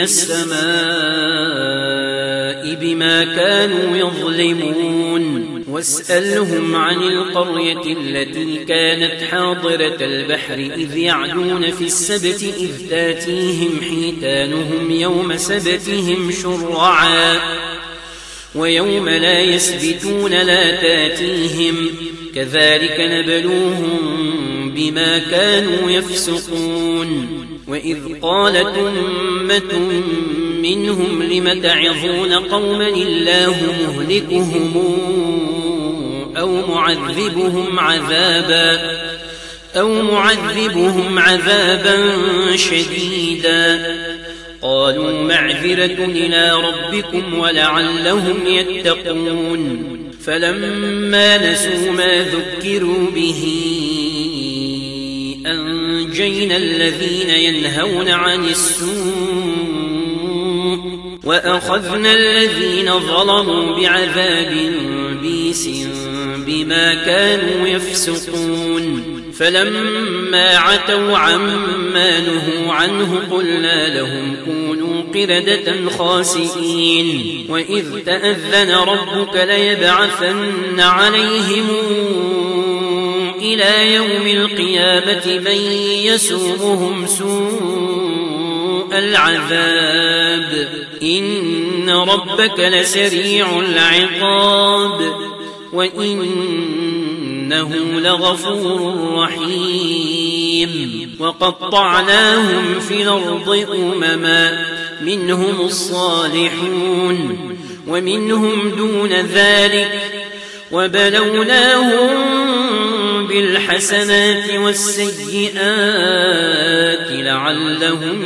السماء بما كانوا يظلمون واسألهم عن القرية التي كانت حاضرة البحر إذ يعدون في السبت إذ تاتيهم حيتانهم يوم سبتهم شرعا ويوم لا يسبتون لا تاتيهم كذلك نبلوهم بما كانوا يفسقون وإذ قالت أمة منهم لم تعظون قوما الله مهلكهم أو معذبهم عذابا أو معذبهم عذابا شديدا قالوا معذرة إلى ربكم ولعلهم يتقون فلما نسوا ما ذكروا به أنجينا الذين ينهون عن السوء وأخذنا الذين ظلموا بعذاب بئيس بما كانوا يفسقون فلما عتوا عما نهوا عنه قلنا لهم كونوا قردة خاسئين وإذ تأذن ربك ليبعثن عليهم إلى يوم القيامة من يسومهم سوء العذاب إن ربك لسريع العقاب وإنه لغفور رحيم وقطعناهم في الأرض أمما منهم الصالحون ومنهم دون ذلك وبلوناهم بالحسنات والسيئات لعلهم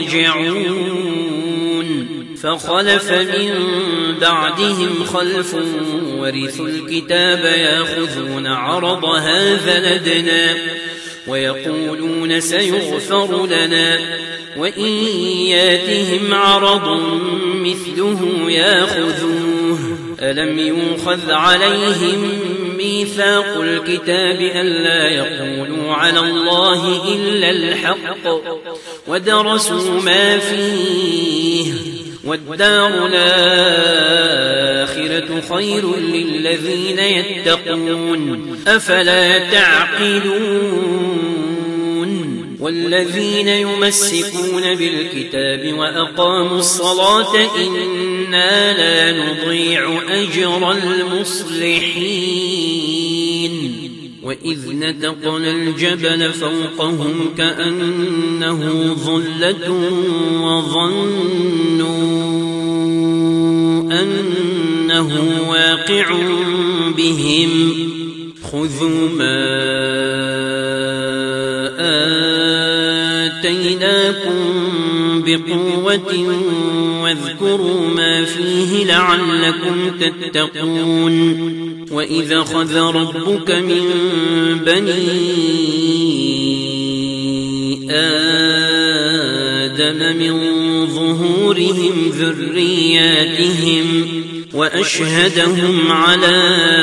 يرجعون فخلف من بعدهم خلف ورثوا الكتاب ياخذون عرض هذا لدنا ويقولون سيغفر لنا وإن ياتهم عرض مثله ياخذوه ألم يؤخذ عليهم ميثاق الكتاب ألا يقولوا على الله إلا الحق ودرسوا ما فيه والدار الآخرة خير للذين يتقون أفلا تعقلون والذين يمسكون بالكتاب وأقاموا الصلاة إنا لا نضيع أجر المصلحين وإذ نتقنا الجبل فوقهم كأنه ظلة وظنوا أنه واقع بهم خذوا ما آتيناكم بقوة واذكروا ما فيه لعلكم تتقون وإذا أخذ ربك من بني آدم من ظهورهم ذرياتهم وأشهدهم على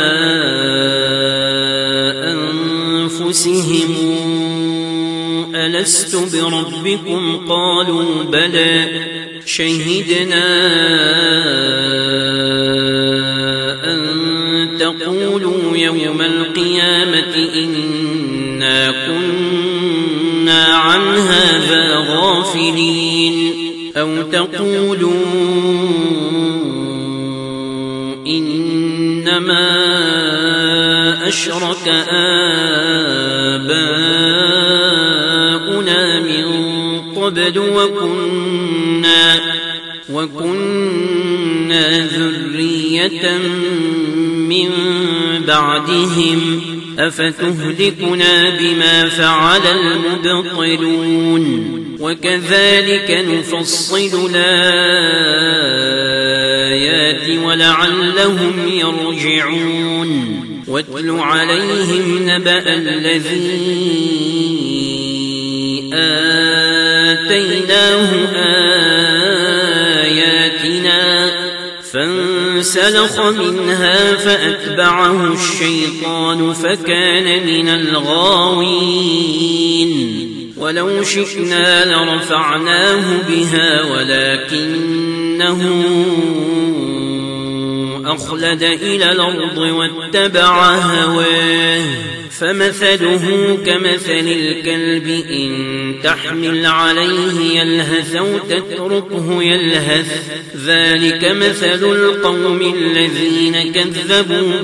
أنفسهم ألست بربكم قالوا بلى شهدنا أن تقولوا يوم القيامة إنا كنا عن هذا غافلين أو تقولوا إنما أشرك آباؤنا من قبل وكنا وكنا ذرية من بعدهم أفتهلكنا بما فعل المبطلون وكذلك نفصل الآيات ولعلهم يرجعون واتل عليهم نبأ الذي آتيناه آياتنا فانسلخ منها فأتبعه الشيطان فكان من الغاوين ولو شئنا لرفعناه بها ولكنه أخلد إلى الأرض واتبع هواه فمثله كمثل الكلب إن تحمل عليه يلهث أو تتركه يلهث ذلك مثل القوم الذين كذبوا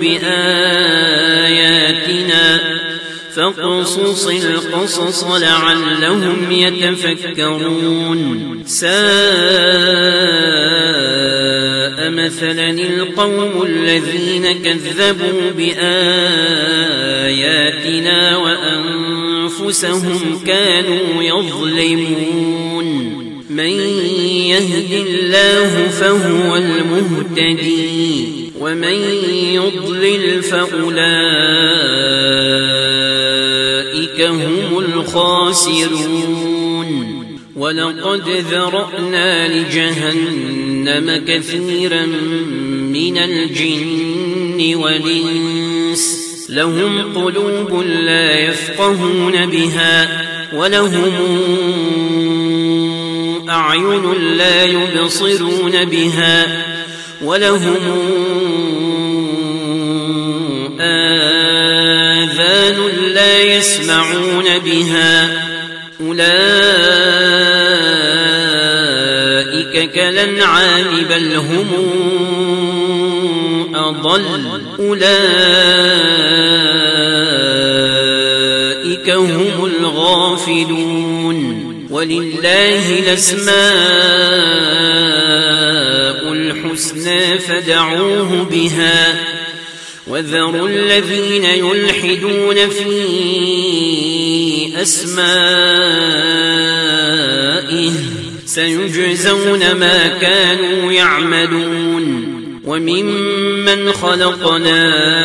بآياتنا فاقصص القصص لعلهم يتفكرون ساء مثلا القوم الذين كذبوا بآياتنا وأنفسهم كانوا يظلمون من يهد الله فهو المهتدي ومن يضلل فأولئك هم الخاسرون ولقد ذرأنا لجهنم كثيرا من الجن والإنس لهم قلوب لا يفقهون بها ولهم أعين لا يبصرون بها ولهم آذان لا يسمعون بها أولئك كالأنعام بل هم أضل أولئك هم الغافلون ولله الأسماء الحسنى فدعوه بها وذروا الذين يلحدون في أسمائه سيجزون ما كانوا يعملون وممن خلقنا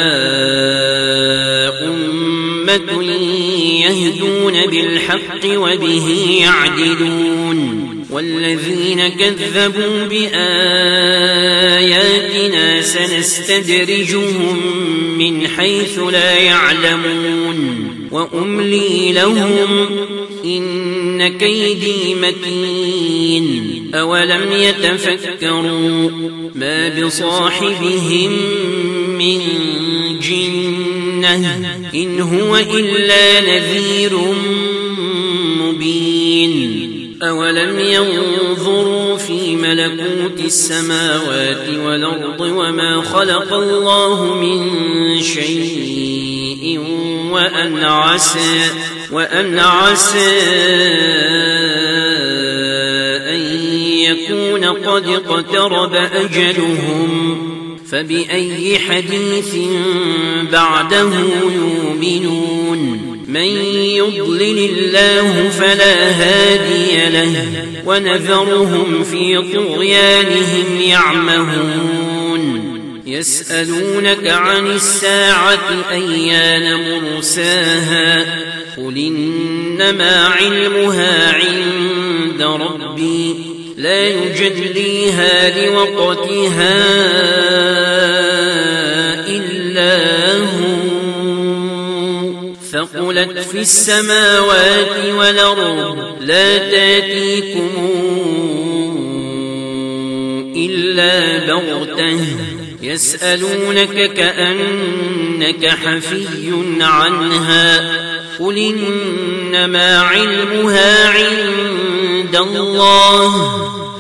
أمة يهدون بالحق وبه يعدلون والذين كذبوا بآياتنا سنستدرجهم من حيث لا يعلمون وأملي لهم إن كيدي متين أولم يتفكروا ما بصاحبهم من جنة إن هو إلا نذير مبين أولم ينظروا في ملكوت السماوات والأرض وما خلق الله من شيء وأن عسى وأن عسى أن يكون قد اقترب أجلهم فبأي حديث بعده يؤمنون من يضلل الله فلا هادي له ونذرهم في طغيانهم يعمهون يسألونك عن الساعة أيان مرساها قل إنما علمها عند ربي لا يجليها لوقتها إلا هو ثقلت في السماوات والأرض لا تاتيكم إلا بغتة يسألونك كأنك حفي عنها قل إنما علمها عند الله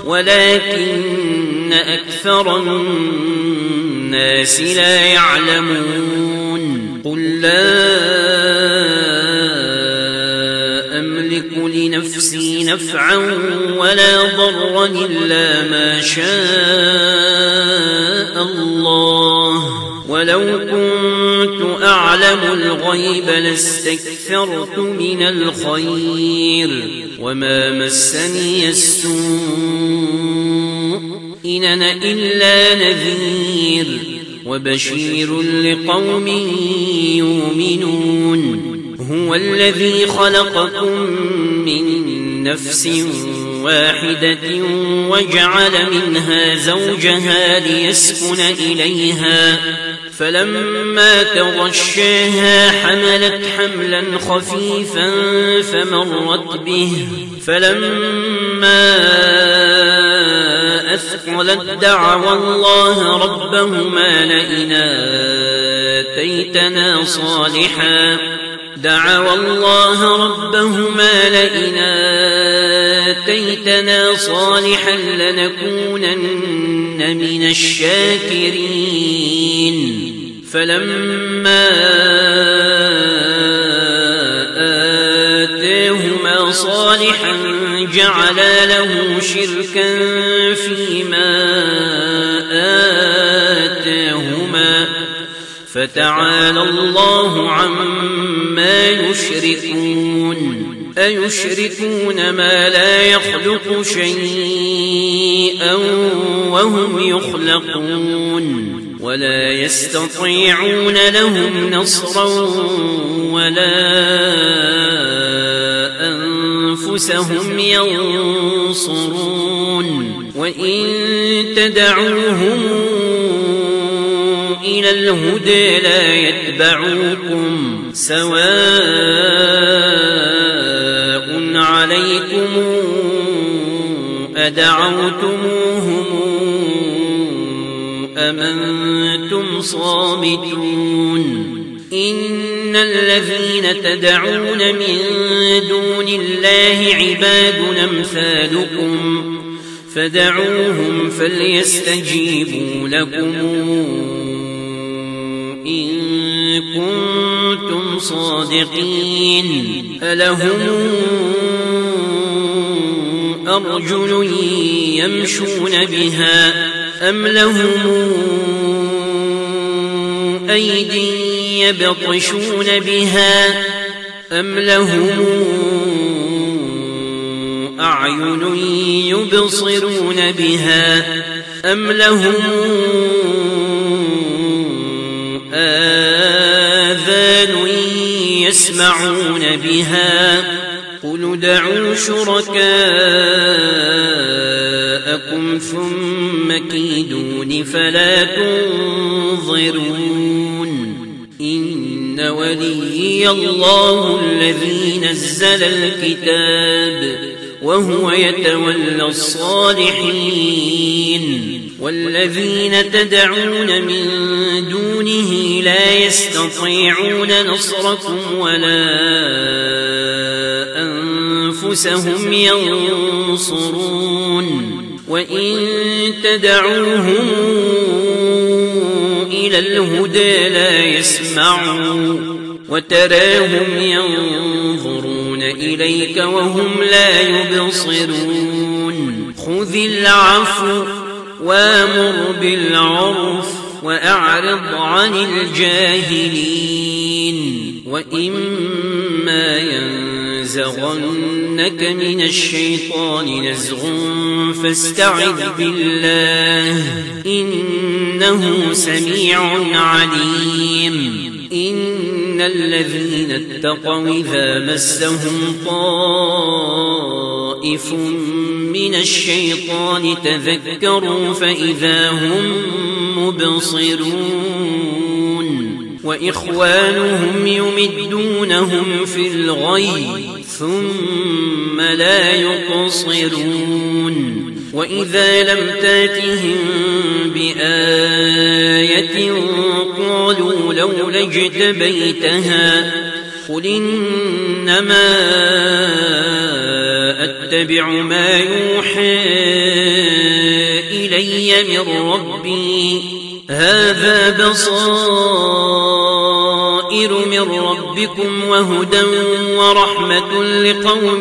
ولكن أكثر الناس لا يعلمون قل لا أملك لنفسي نفعا ولا ضرا إلا ما شاء الله ولو كنت أعلم الغيب لاستكثرت من الخير وما مسني السوء إن أنا إلا نذير وبشير لقوم يؤمنون هو الذي خلقكم من نفس واحدة وجعل منها زوجها ليسكن إليها فلما تغشاها حملت حملا خفيفا فمرت به فلما فأثقلت دعوا الله ربهما لئن آتيتنا صالحا دعوا الله ربهما لئن آتيتنا صالحا لنكونن من الشاكرين فلما آتاهما صالحا جعلا له شركا فيما آتاهما فتعالى الله عما يشركون أيشركون ما لا يخلق شيئا وهم يخلقون ولا يستطيعون لهم نصرا ولا أنفسهم ينصرون وإن تدعوهم إلى الهدى لا يتبعوكم سواء عليكم أدعوتموهم أم أنتم صامتون إن الذين تدعون من دون الله عباد أمثالكم فدعوهم فليستجيبوا لكم إن كنتم صادقين ألهم أرجل يمشون بها أم لهم أيدي يبطشون بها أم لهم أعين يبصرون بها أم لهم آذان يسمعون بها قل ادعوا شركاءكم ثم كيدون فلا تنظرون إن وليي الله الذي نزل الكتاب وهو يتولى الصالحين والذين تدعون من دونه لا يستطيعون نصركم ولا أنفسهم ينصرون وإن تدعوهم إلى الهدى لا يسمعوا وتراهم ينظرون إليك وهم لا يبصرون خذ العفو وامر بالعرف وأعرض عن الجاهلين وإما ينزغنك من الشيطان نزغ فاستعذ بالله إنه سميع عليم إن الذين اتقوا إذا مسهم طائف من الشيطان تذكروا فإذا هم مبصرون وإخوانهم يمدونهم في الغي ثم لا يقصرون وإذا لم تاتهم بآية قالوا لولا اجتبيتها قل إنما أتبع ما يوحى إلي من ربي هذا بصائر من ربكم وهدى ورحمة لقوم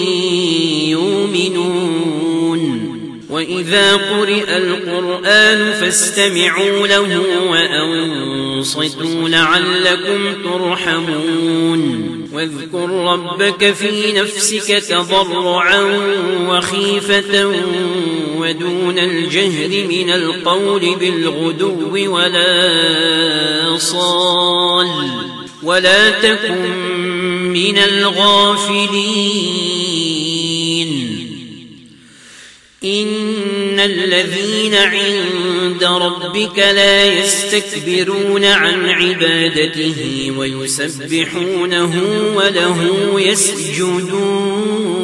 يؤمنون وإذا قرئ القرآن فاستمعوا له وأنصتوا لعلكم ترحمون واذكر ربك في نفسك تضرعا وخيفة ودون الجهر من القول بالغدو ولا صال ولا تكن من الغافلين إن الذين عند ربك لا يستكبرون عن عبادته ويسبحونه وله يسجدون